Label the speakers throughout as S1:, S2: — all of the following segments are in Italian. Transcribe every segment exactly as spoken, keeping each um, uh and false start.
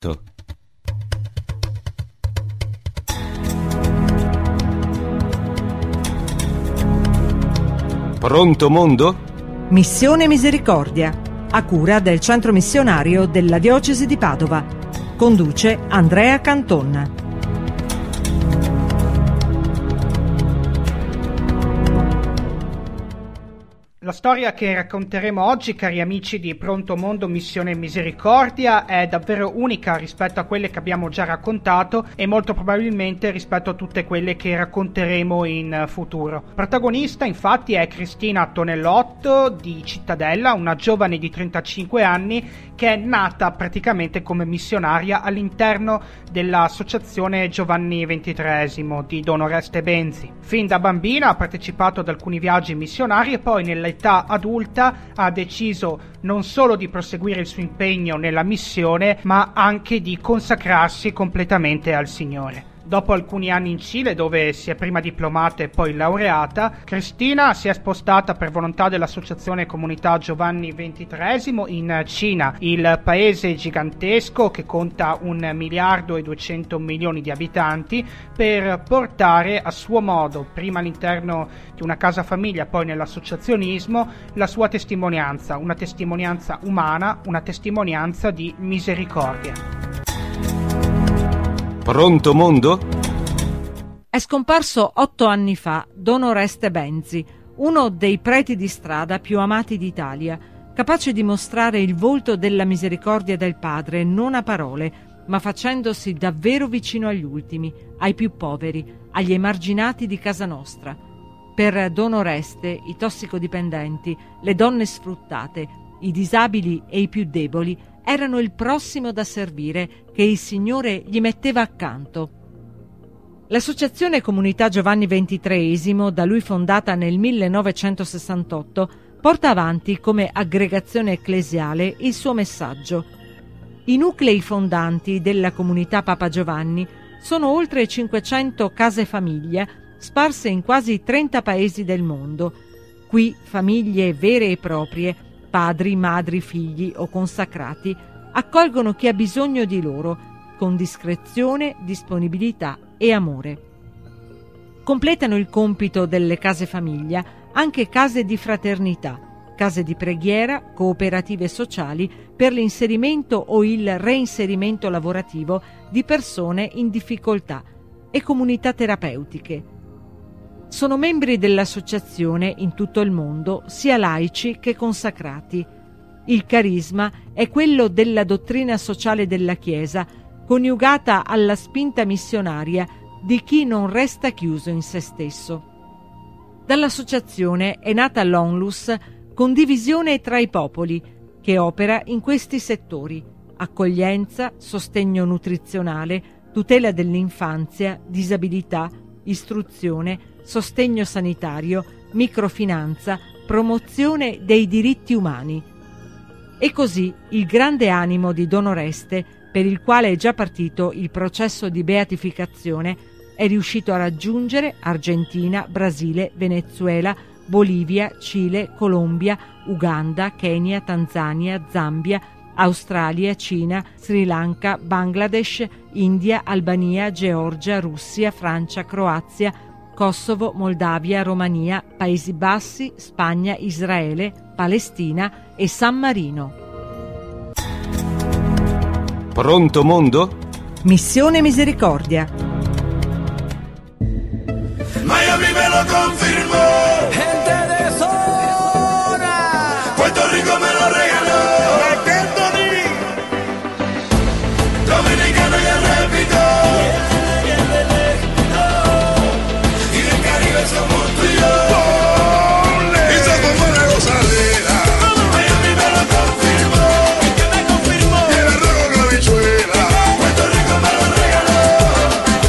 S1: Pronto mondo?
S2: Missione Misericordia, a cura del centro missionario della diocesi di Padova. Conduce Andrea Canton.
S3: La storia che racconteremo oggi, cari amici di Pronto Mondo Missione Misericordia, è davvero unica rispetto a quelle che abbiamo già raccontato e molto probabilmente rispetto a tutte quelle che racconteremo in futuro. Protagonista infatti è Cristina Tonellotto di Cittadella, una giovane di trentacinque anni che è nata praticamente come missionaria all'interno dell'associazione Giovanni ventitreesimo di Don Oreste Benzi. Fin da bambina ha partecipato ad alcuni viaggi missionari e poi nell'età adulta ha deciso non solo di proseguire il suo impegno nella missione, ma anche di consacrarsi completamente al Signore. Dopo alcuni anni in Cile, dove si è prima diplomata e poi laureata, Cristina si è spostata per volontà dell'associazione Comunità Giovanni ventitreesimo in Cina, il paese gigantesco che conta un miliardo e duecento milioni di abitanti, per portare a suo modo, prima all'interno di una casa famiglia, poi nell'associazionismo, la sua testimonianza, una testimonianza umana, una testimonianza di misericordia.
S1: Pronto mondo?
S2: È scomparso otto anni fa Don Oreste Benzi, uno dei preti di strada più amati d'Italia, capace di mostrare il volto della misericordia del Padre non a parole, ma facendosi davvero vicino agli ultimi, ai più poveri, agli emarginati di casa nostra. Per Don Oreste i tossicodipendenti, le donne sfruttate, i disabili e i più deboli erano il prossimo da servire che il Signore gli metteva accanto. L'associazione Comunità Giovanni ventitreesimo, da lui fondata nel millenovecentosessantotto, porta avanti come aggregazione ecclesiale il suo messaggio. I nuclei fondanti della comunità Papa Giovanni sono oltre cinquecento case famiglia sparse in quasi trenta paesi del mondo. Qui famiglie vere e proprie, padri, madri, figli o consacrati, accolgono chi ha bisogno di loro, con discrezione, disponibilità e amore. Completano il compito delle case famiglia anche case di fraternità, case di preghiera, cooperative sociali per l'inserimento o il reinserimento lavorativo di persone in difficoltà e comunità terapeutiche. Sono membri dell'associazione in tutto il mondo sia laici che consacrati. Il carisma è quello della dottrina sociale della Chiesa, coniugata alla spinta missionaria di chi non resta chiuso in se stesso. Dall'associazione è nata l'Onlus Condivisione tra i popoli, che opera in questi settori: accoglienza, sostegno nutrizionale, tutela dell'infanzia, disabilità, istruzione, sostegno sanitario, microfinanza, promozione dei diritti umani. E così il grande animo di Don Oreste, per il quale è già partito il processo di beatificazione, è riuscito a raggiungere Argentina, Brasile, Venezuela, Bolivia, Cile, Colombia, Uganda, Kenya, Tanzania, Zambia, Australia, Cina, Sri Lanka, Bangladesh, India, Albania, Georgia, Russia, Francia, Croazia, Kosovo, Moldavia, Romania, Paesi Bassi, Spagna, Israele, Palestina e San Marino.
S1: Pronto mondo?
S2: Missione Misericordia.
S4: Miami me lo confirmó. Gente de zona. Puerto Rico me lo regaló. Dominicano ya repito. Y del Caribe somos tú y yo. Y se tomó la gozadera. Miami me lo confirmó. ¿Y qué me confirmó? Y el arroz con habichuela. Puerto Rico me lo regaló.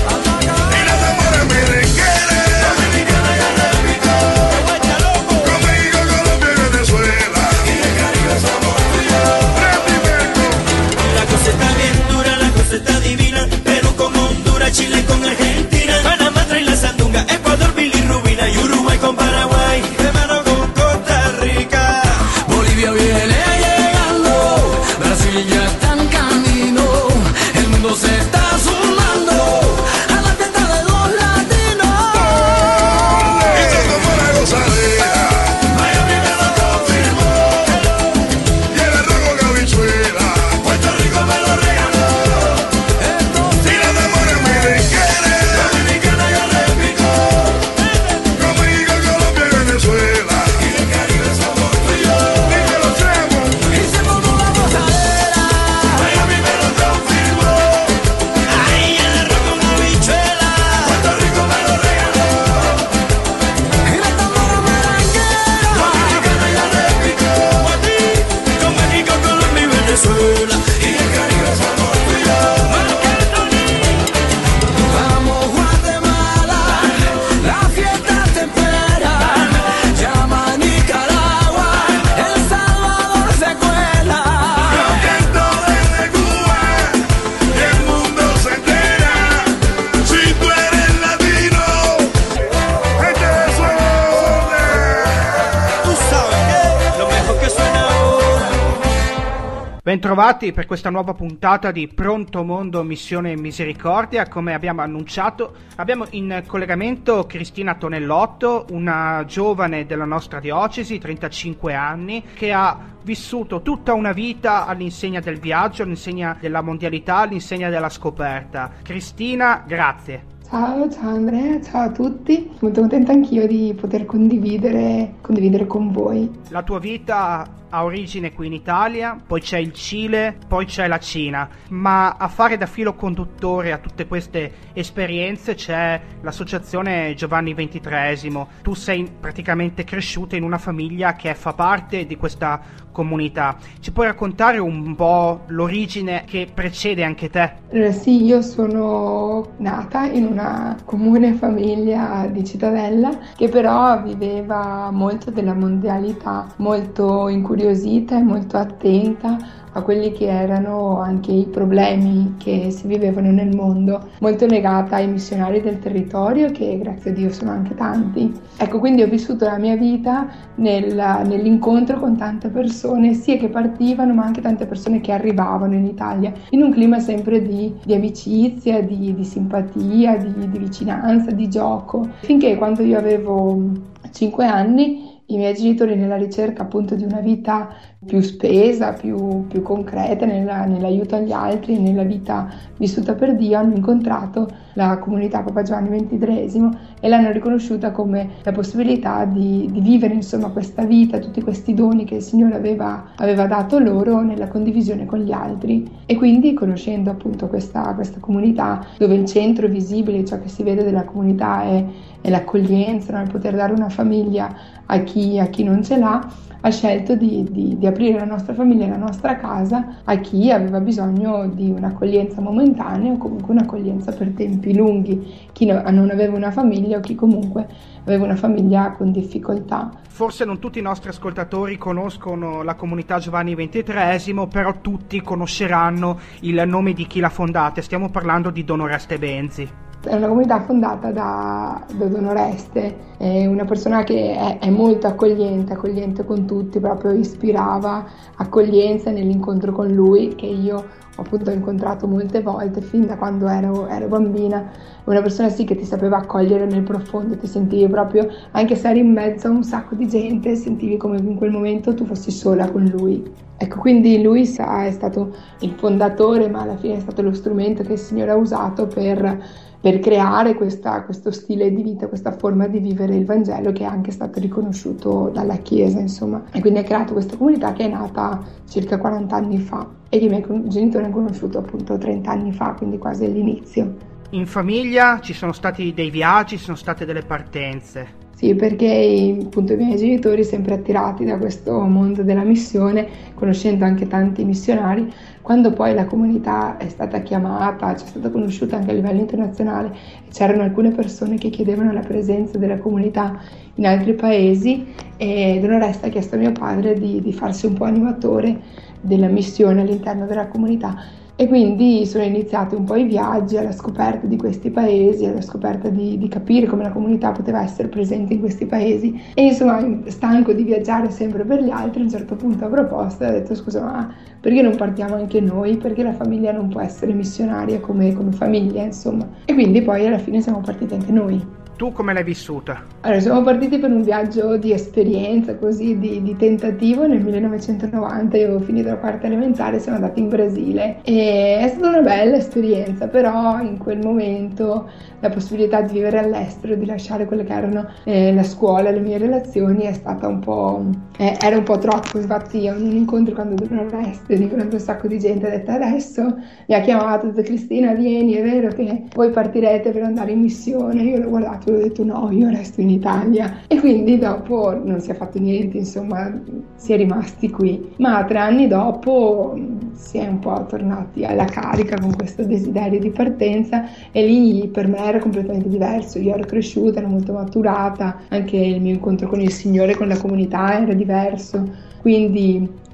S3: Bentrovati per questa nuova puntata di Pronto Mondo Missione Misericordia. Come abbiamo annunciato, abbiamo in collegamento Cristina Tonellotto, una giovane della nostra diocesi, trentacinque anni, che ha vissuto tutta una vita all'insegna del viaggio, all'insegna della mondialità, all'insegna della scoperta. Cristina, grazie.
S5: Ciao, ciao Andrea, ciao a tutti. Molto contenta anch'io di poter condividere, condividere con voi.
S3: La tua vita ha origine qui in Italia, poi c'è il Cile, poi c'è la Cina, ma a fare da filo conduttore a tutte queste esperienze c'è l'associazione Giovanni ventitreesimo. Tu sei praticamente cresciuta in una famiglia che fa parte di questa comunità. Ci puoi raccontare un po' l'origine che precede anche te?
S5: Allora, sì, io sono nata in una comune famiglia di Cittadella che però viveva molto della mondialità, molto incuriosita e molto attenta a quelli che erano anche i problemi che si vivevano nel mondo, molto legata ai missionari del territorio, che grazie a Dio sono anche tanti. Ecco, quindi ho vissuto la mia vita nel, nell'incontro con tante persone, sia che partivano ma anche tante persone che arrivavano in Italia, in un clima sempre di, di amicizia, di, di simpatia, di, di vicinanza, di gioco, finché quando io avevo cinque anni i miei genitori, nella ricerca appunto di una vita più spesa, più, più concreta nella, nell'aiuto agli altri, nella vita vissuta per Dio, hanno incontrato la comunità Papa Giovanni ventitreesimo e l'hanno riconosciuta come la possibilità di, di vivere insomma questa vita, tutti questi doni che il Signore aveva, aveva dato loro nella condivisione con gli altri. E quindi, conoscendo appunto questa, questa comunità, dove il centro visibile, ciò che si vede della comunità è, è l'accoglienza, no? Il poter dare una famiglia a chi, a chi non ce l'ha, ha scelto di, di, di aprire la nostra famiglia, la nostra casa a chi aveva bisogno di un'accoglienza momentanea o comunque un'accoglienza per tempi lunghi, chi no, non aveva una famiglia o chi comunque aveva una famiglia con difficoltà.
S3: Forse non tutti i nostri ascoltatori conoscono la comunità Giovanni ventitreesimo, però tutti conosceranno il nome di chi l'ha fondata. Stiamo parlando di Don Oreste Benzi.
S5: È una comunità fondata da, da Don Oreste, è una persona che è, è molto accogliente, accogliente con tutti, proprio ispirava accoglienza nell'incontro con lui, che io ho appunto incontrato molte volte fin da quando ero, ero bambina. Una persona sì che ti sapeva accogliere nel profondo, ti sentivi proprio, anche se eri in mezzo a un sacco di gente, sentivi come in quel momento tu fossi sola con lui. Ecco, quindi lui è stato il fondatore, ma alla fine è stato lo strumento che il Signore ha usato per per creare questa, questo stile di vita, questa forma di vivere il Vangelo che è anche stato riconosciuto dalla Chiesa, insomma. E quindi ha creato questa comunità che è nata circa quaranta anni fa e che i miei genitori hanno conosciuto appunto trenta anni fa, quindi quasi all'inizio.
S3: In famiglia ci sono stati dei viaggi, ci sono state delle partenze.
S5: Sì, perché appunto i miei genitori, sempre attirati da questo mondo della missione, conoscendo anche tanti missionari, quando poi la comunità è stata chiamata, c'è stata conosciuta anche a livello internazionale, c'erano alcune persone che chiedevano la presenza della comunità in altri paesi e Don Oreste ha chiesto a mio padre di, di farsi un po' animatore della missione all'interno della comunità. E quindi sono iniziati un po' i viaggi alla scoperta di questi paesi, alla scoperta di, di capire come la comunità poteva essere presente in questi paesi. E insomma, stanco di viaggiare sempre per gli altri, a un certo punto ha proposto e ha detto: scusa, ma perché non partiamo anche noi? Perché la famiglia non può essere missionaria come, come famiglia, insomma. E quindi poi alla fine siamo partiti anche noi.
S3: Tu come l'hai vissuta?
S5: Allora, siamo partiti per un viaggio di esperienza, così, di, di tentativo. Nel millenovecentonovanta io avevo finito la quarta elementare, siamo andati in Brasile e è stata una bella esperienza, però in quel momento la possibilità di vivere all'estero, di lasciare quelle che erano eh, la scuola, le mie relazioni, è stata un po', eh, era un po' troppo. Infatti a un incontro quando Don Oreste, di fronte a un sacco di gente, ha detto: adesso mi ha chiamato, ha detto: Cristina, vieni, è vero che voi partirete per andare in missione? Io l'ho guardato e ho detto: no, io resto in Italia. E quindi dopo non si è fatto niente, insomma, si è rimasti qui. Ma tre anni dopo si è un po' tornati alla carica con questo desiderio di partenza e lì per me era completamente diverso. Io ero cresciuta, ero molto maturata, anche il mio incontro con il Signore, con la comunità era diverso, quindi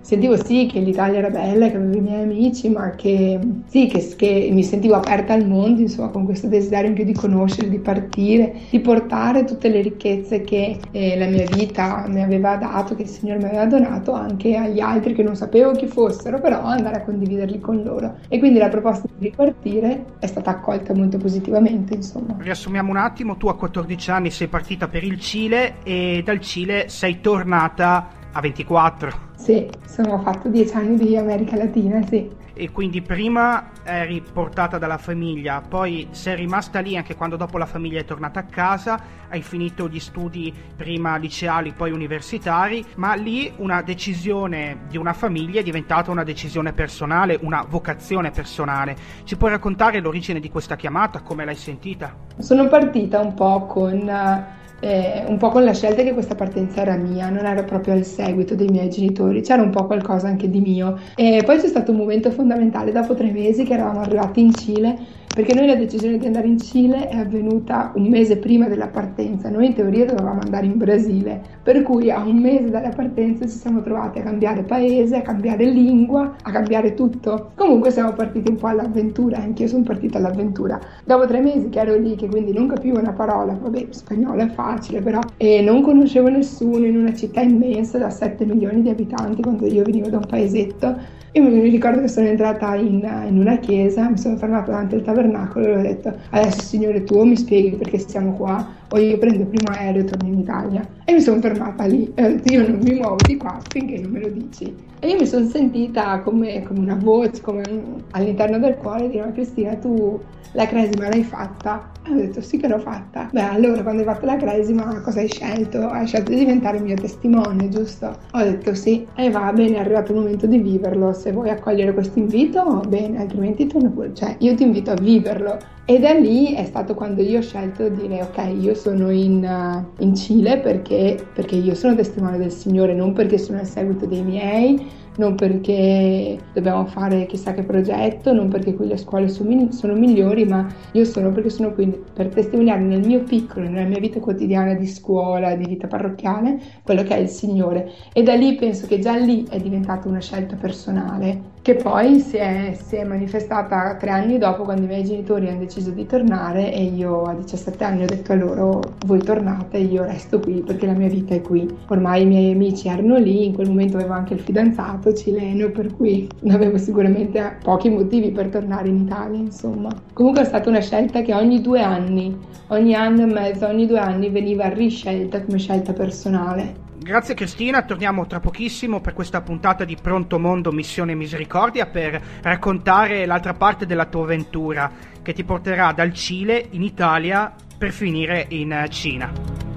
S5: sentivo sì che l'Italia era bella, che avevo i miei amici, ma che sì, che, che mi sentivo aperta al mondo, insomma, con questo desiderio in più di conoscere, di partire, di portare tutte le ricchezze che eh, la mia vita mi aveva dato, che il Signore mi aveva donato, anche agli altri che non sapevo chi fossero, però andare a condividerli con loro. E quindi la proposta di ripartire è stata accolta molto positivamente, insomma.
S3: Riassumiamo un attimo, tu a quattordici anni sei partita per il Cile e dal Cile sei tornata a ventiquattro.
S5: Sì, sono fatto dieci anni di America Latina, sì.
S3: E quindi prima eri portata dalla famiglia, poi sei rimasta lì anche quando dopo la famiglia è tornata a casa, hai finito gli studi prima liceali, poi universitari, ma lì una decisione di una famiglia è diventata una decisione personale, una vocazione personale. Ci puoi raccontare l'origine di questa chiamata, come l'hai sentita? Sono partita un po' con... Eh, un po' con la scelta che questa partenza era mia, non era proprio al seguito dei miei genitori, c'era un po' qualcosa anche di mio. E poi c'è stato un momento fondamentale dopo tre mesi che eravamo arrivati in Cile, perché noi la decisione di andare in Cile è avvenuta un mese prima della partenza. Noi in teoria dovevamo andare in Brasile, per cui a un mese dalla partenza ci siamo trovati a cambiare paese, a cambiare lingua, a cambiare tutto. Comunque siamo partiti un po' all'avventura, anch'io sono partita all'avventura. Dopo tre mesi che ero lì, che quindi non capivo una parola, vabbè, spagnolo è facile però, e non conoscevo nessuno in una città immensa da sette milioni di abitanti, quando io venivo da un paesetto. Io mi ricordo che sono entrata in, in una chiesa, mi sono fermata davanti al tabernacolo e ho detto: adesso Signore tu mi spieghi perché siamo qua, o io prendo il primo aereo e torno in Italia. E mi sono fermata lì e ho detto: io non mi muovo di qua finché non me lo dici. E io mi sono sentita come, come una voce, come un, all'interno del cuore dire: ma Cristina, tu la cresima l'hai fatta? E ho detto: sì che l'ho fatta. Beh, allora quando hai fatto la cresima cosa hai scelto? Hai scelto di diventare il mio testimone, giusto? Ho detto sì. E va bene, è arrivato il momento di viverlo. Se vuoi accogliere questo invito, bene, altrimenti torno pure. Cioè, io ti invito a viverlo. E da lì è stato quando io ho scelto di dire: ok, io sono in, uh, in Cile perché, perché io sono testimone del Signore, non perché sono al seguito dei miei, non perché dobbiamo fare chissà che progetto, non perché qui le scuole sono migliori, ma io sono perché sono qui per testimoniare nel mio piccolo, nella mia vita quotidiana di scuola, di vita parrocchiale, quello che è il Signore. E da lì penso che già lì è diventata una scelta personale, che poi si è, si è manifestata tre anni dopo, quando i miei genitori hanno deciso di tornare e io a diciassette anni ho detto a loro: voi tornate, io resto qui perché la mia vita è qui. Ormai i miei amici erano lì, in quel momento avevo anche il fidanzato cileno, per cui avevo sicuramente pochi motivi per tornare in Italia, insomma. Comunque è stata una scelta che ogni due anni, ogni anno e mezzo, ogni due anni veniva riscelta come scelta personale. Grazie Cristina, torniamo tra pochissimo per questa puntata di Pronto Mondo Missione Misericordia per raccontare l'altra parte della tua avventura che ti porterà dal Cile in Italia per finire in Cina.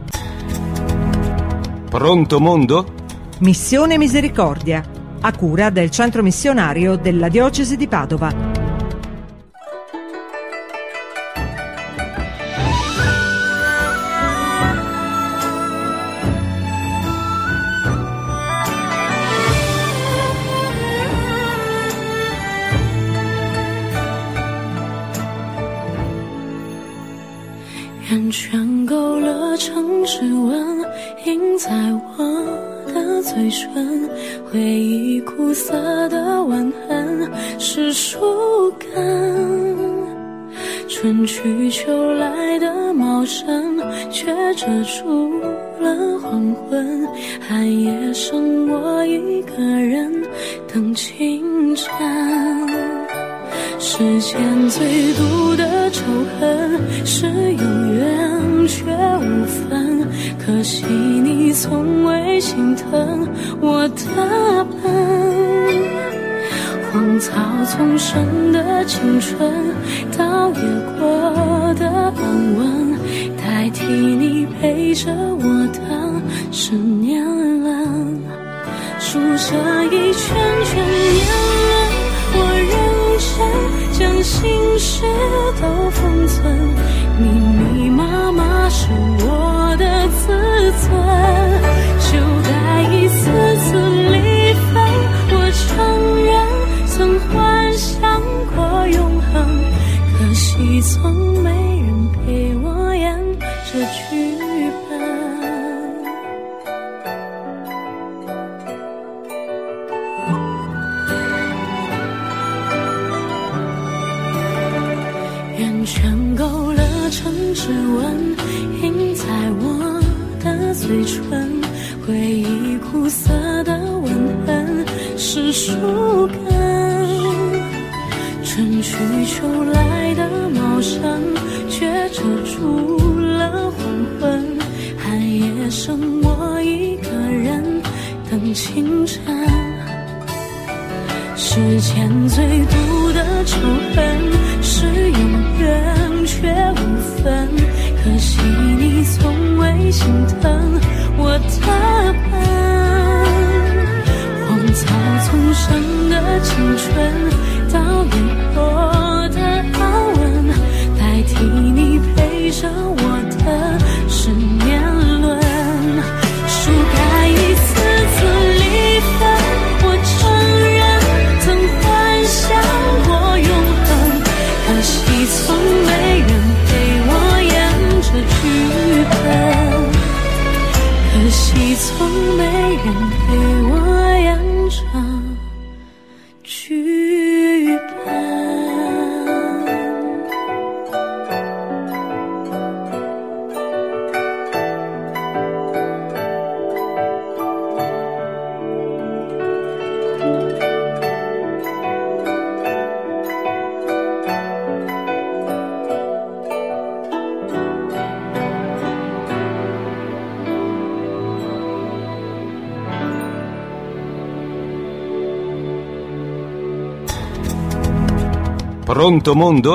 S1: Pronto Mondo?
S2: Missione Misericordia, a cura del Centro Missionario della Diocesi di Padova.
S6: 回忆苦涩的吻痕是树根，春去秋来的茂盛却遮住了黄昏，寒夜剩我一个人等清晨。世间最毒的仇恨是有缘却无分，可惜你从未心疼我的笨。荒草丛生的青春，倒也过的安稳，代替你陪着我的是年轮。数着一圈圈年轮，我认真将心事都封存，密密麻麻是我的自尊，就该一次次离分。我承认曾幻想过永恒，可惜从没人陪我演这剧本。 圆圈勾了成指纹，印在我的嘴唇，回忆苦涩的吻痕是树根。春去秋来的茂盛，却遮住了黄昏，寒夜剩我一个人等清晨。世间最毒的仇恨是永远却无分，可惜你从未心疼我的笨。荒草丛生的青春，到以后的安稳，代替你陪着我的是年轮。树该一次次离分，我承认曾幻想过永恒，可惜从没人陪我演这剧本，可惜从没人陪我演这剧本。
S1: Pronto mondo?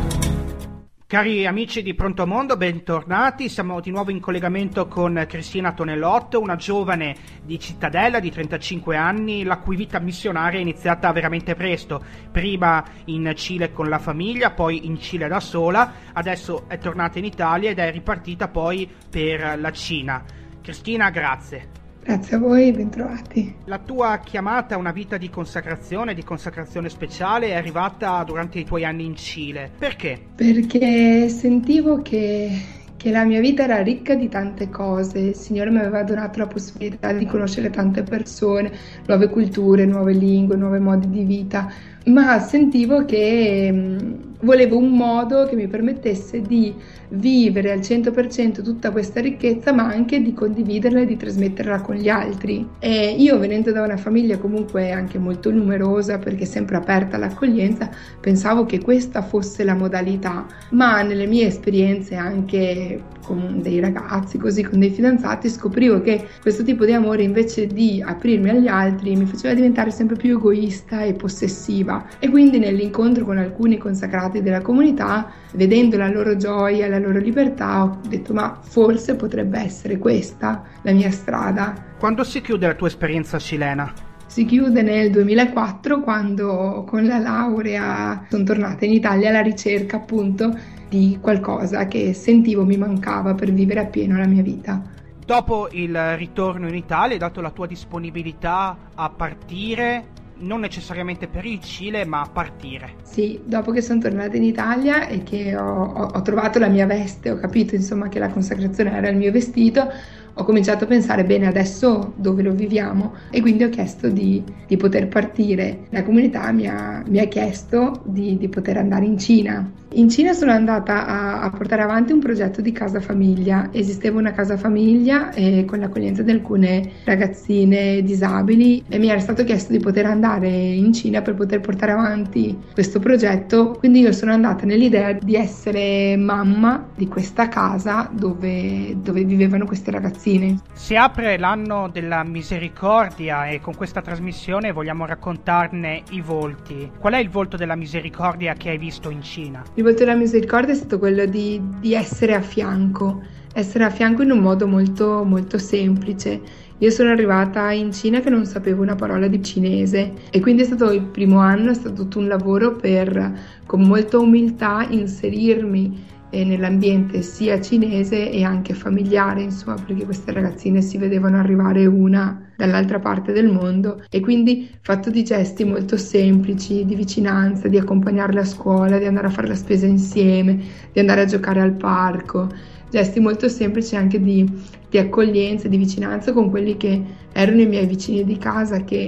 S3: Cari amici di Pronto Mondo, bentornati. Siamo di nuovo in collegamento con Cristina Tonellotto, una giovane di Cittadella di trentacinque anni, la cui vita missionaria è iniziata veramente presto. Prima in Cile con la famiglia, poi in Cile da sola, adesso è tornata in Italia ed è ripartita poi per la Cina. Cristina, grazie.
S5: Grazie a voi, bentrovati.
S3: La tua chiamata a una vita di consacrazione, di consacrazione speciale, è arrivata durante i tuoi anni in Cile. Perché?
S5: Perché sentivo che, che la mia vita era ricca di tante cose. Il Signore mi aveva donato la possibilità di conoscere tante persone, nuove culture, nuove lingue, nuovi modi di vita, ma sentivo che mh, volevo un modo che mi permettesse di vivere al cento per cento tutta questa ricchezza, ma anche di condividerla e di trasmetterla con gli altri. E io, venendo da una famiglia comunque anche molto numerosa, perché sempre aperta all'accoglienza, pensavo che questa fosse la modalità, ma nelle mie esperienze anche con dei ragazzi, così con dei fidanzati, scoprivo che questo tipo di amore, invece di aprirmi agli altri, mi faceva diventare sempre più egoista e possessiva. E quindi nell'incontro con alcuni consacrati della comunità, vedendo la loro gioia, la loro libertà, ho detto: ma forse potrebbe essere questa la mia strada.
S3: Quando si chiude la tua esperienza cilena?
S5: Si chiude nel duemilaquattro, quando con la laurea sono tornata in Italia alla ricerca appunto di qualcosa che sentivo mi mancava per vivere appieno la mia vita.
S3: Dopo il ritorno in Italia, hai dato la tua disponibilità a partire, non necessariamente per il Cile, ma a partire.
S5: Sì, dopo che sono tornata in Italia e che ho, ho, ho trovato la mia veste, ho capito insomma che la consacrazione era il mio vestito, ho cominciato a pensare: bene, adesso dove lo viviamo? E quindi ho chiesto di, di poter partire. La comunità mi ha, mi ha chiesto di, di poter andare in Cina. In Cina sono andata a, a portare avanti un progetto di casa famiglia. Esisteva una casa famiglia eh, con l'accoglienza di alcune ragazzine disabili e mi era stato chiesto di poter andare in Cina per poter portare avanti questo progetto. Quindi io sono andata nell'idea di essere mamma di questa casa dove, dove vivevano queste ragazzine.
S3: Si apre l'anno della misericordia e con questa trasmissione vogliamo raccontarne i volti. Qual è il volto della misericordia che hai visto in Cina?
S5: Il volto della misericordia è stato quello di, di essere a fianco, essere a fianco in un modo molto, molto semplice. Io sono arrivata in Cina che non sapevo una parola di cinese e quindi è stato il primo anno, è stato tutto un lavoro per, con molta umiltà, inserirmi nell'ambiente sia cinese e anche familiare, insomma, perché queste ragazzine si vedevano arrivare una dall'altra parte del mondo e quindi fatto di gesti molto semplici, di vicinanza, di accompagnarle a scuola, di andare a fare la spesa insieme, di andare a giocare al parco, gesti molto semplici anche di, di accoglienza, di vicinanza con quelli che erano i miei vicini di casa, che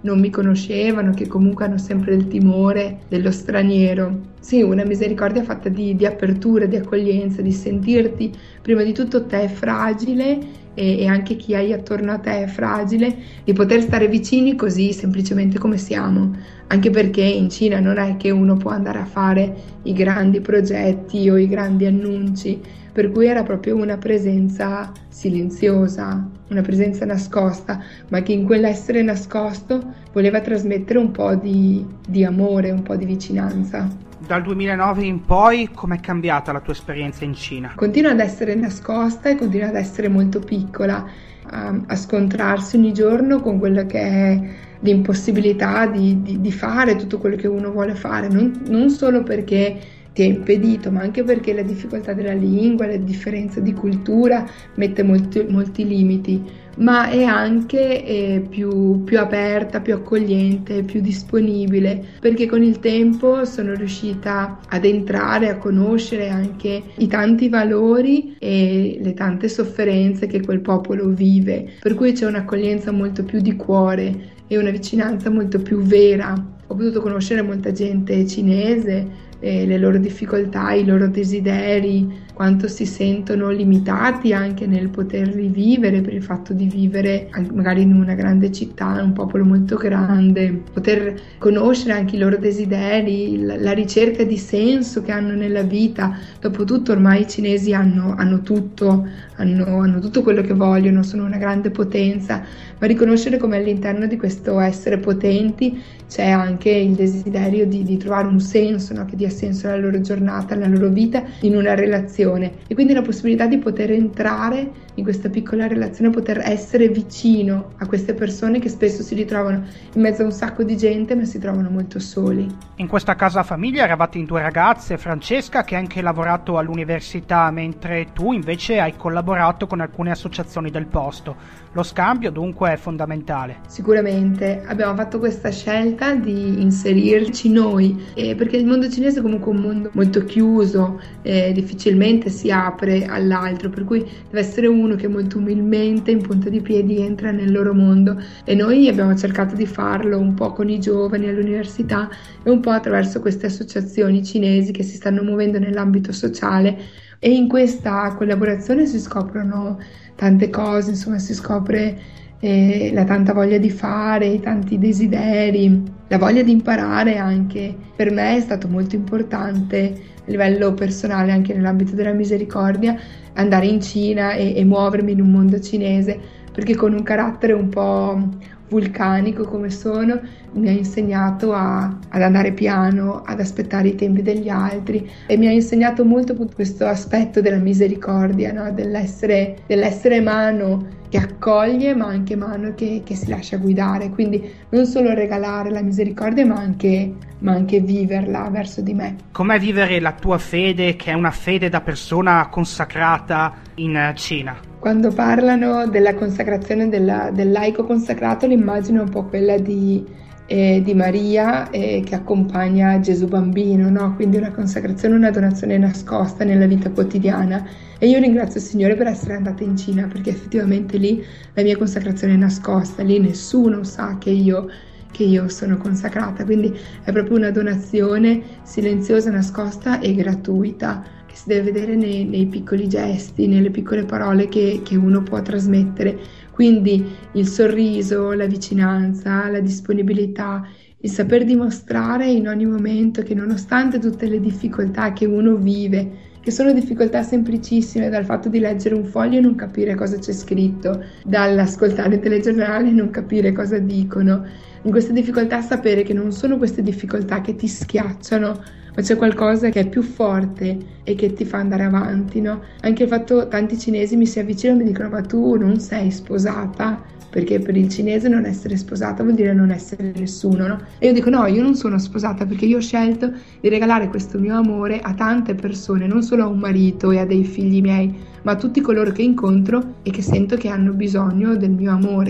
S5: non mi conoscevano, che comunque hanno sempre il timore dello straniero. Sì, una misericordia fatta di, di apertura, di accoglienza, di sentirti prima di tutto te fragile e, e anche chi hai attorno a te è fragile, di poter stare vicini così semplicemente come siamo, anche perché in Cina non è che uno può andare a fare i grandi progetti o i grandi annunci, per cui era proprio una presenza silenziosa, una presenza nascosta, ma che in quell'essere nascosto voleva trasmettere un po' di, di amore, un po' di vicinanza.
S3: Dal duemilanove in poi com'è cambiata la tua esperienza in Cina?
S5: Continua ad essere nascosta e continua ad essere molto piccola, a, a scontrarsi ogni giorno con quello che è l'impossibilità di, di, di fare tutto quello che uno vuole fare, non, non solo perché ti è impedito, ma anche perché la difficoltà della lingua, la differenza di cultura mette molti, molti limiti, ma è anche eh, più, più aperta, più accogliente, più disponibile, perché con il tempo sono riuscita ad entrare, a conoscere anche i tanti valori e le tante sofferenze che quel popolo vive, per cui c'è un'accoglienza molto più di cuore e una vicinanza molto più vera. Ho potuto conoscere molta gente cinese, eh, le loro difficoltà, i loro desideri, quanto si sentono limitati anche nel poterli vivere per il fatto di vivere magari in una grande città, in un popolo molto grande, poter conoscere anche i loro desideri, la ricerca di senso che hanno nella vita. Dopotutto ormai i cinesi hanno, hanno tutto, hanno, hanno tutto quello che vogliono, sono una grande potenza, ma riconoscere come all'interno di questo essere potenti c'è anche il desiderio di, di trovare un senso, no? Che dia senso alla loro giornata, alla loro vita, in una relazione, e quindi la possibilità di poter entrare in questa piccola relazione, poter essere vicino a queste persone che spesso si ritrovano in mezzo a un sacco di gente ma si trovano molto soli.
S3: In questa casa famiglia eravate in due ragazze, Francesca che ha anche lavorato all'università, mentre tu invece hai collaborato con alcune associazioni del posto. Lo scambio dunque è fondamentale.
S5: Sicuramente abbiamo fatto questa scelta di inserirci noi, eh, perché il mondo cinese è comunque un mondo molto chiuso, eh, difficilmente si apre all'altro, per cui deve essere uno che molto umilmente in punta di piedi entra nel loro mondo, e noi abbiamo cercato di farlo un po' con i giovani all'università e un po' attraverso queste associazioni cinesi che si stanno muovendo nell'ambito sociale, e in questa collaborazione si scoprono tante cose, insomma si scopre eh, la tanta voglia di fare, i tanti desideri, la voglia di imparare anche. Per me è stato molto importante a livello personale, anche nell'ambito della misericordia, andare in Cina e, e muovermi in un mondo cinese, perché con un carattere un po' vulcanico come sono mi ha insegnato a, ad andare piano, ad aspettare i tempi degli altri, e mi ha insegnato molto questo aspetto della misericordia, no? dell'essere, dell'essere mano che accoglie ma anche mano che, che si lascia guidare, quindi non solo regalare la misericordia ma anche, ma anche viverla verso di me.
S3: Com'è vivere la tua fede, che è una fede da persona consacrata in Cina?
S5: Quando parlano della consacrazione della, del laico consacrato, l'immagine è un po' quella di, eh, di Maria eh, che accompagna Gesù bambino, no? Quindi una consacrazione, una donazione nascosta nella vita quotidiana. E io ringrazio il Signore per essere andata in Cina, perché effettivamente lì la mia consacrazione è nascosta, lì nessuno sa che io che io sono consacrata, quindi è proprio una donazione silenziosa, nascosta e gratuita, che si deve vedere nei, nei piccoli gesti, nelle piccole parole che, che uno può trasmettere. Quindi il sorriso, la vicinanza, la disponibilità, il saper dimostrare in ogni momento che nonostante tutte le difficoltà che uno vive, che sono difficoltà semplicissime, dal fatto di leggere un foglio e non capire cosa c'è scritto, dall'ascoltare il telegiornale e non capire cosa dicono, in queste difficoltà sapere che non sono queste difficoltà che ti schiacciano, ma c'è qualcosa che è più forte e che ti fa andare avanti, no? Anche il fatto, tanti cinesi mi si avvicinano e mi dicono: ma tu non sei sposata? Perché per il cinese non essere sposata vuol dire non essere nessuno, no? E io dico: no, io non sono sposata, perché io ho scelto di regalare questo mio amore a tante persone, non solo a un marito e a dei figli miei, ma a tutti coloro che incontro e che sento che hanno bisogno del mio amore.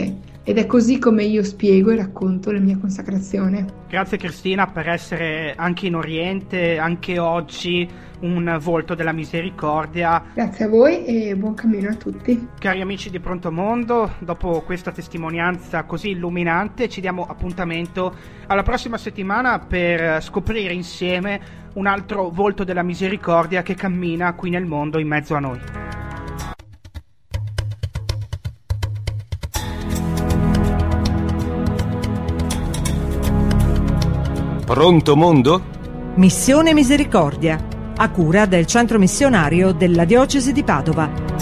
S5: ed è così come io spiego e racconto la mia consacrazione.
S3: Grazie Cristina per essere anche in Oriente, anche oggi, un volto della misericordia.
S5: Grazie a voi e buon cammino a tutti.
S3: Cari amici di Pronto Mondo, dopo questa testimonianza così illuminante ci diamo appuntamento alla prossima settimana per scoprire insieme un altro volto della misericordia che cammina qui nel mondo in mezzo a noi.
S1: Pronto Mondo?
S2: Missione Misericordia, a cura del Centro Missionario della Diocesi di Padova.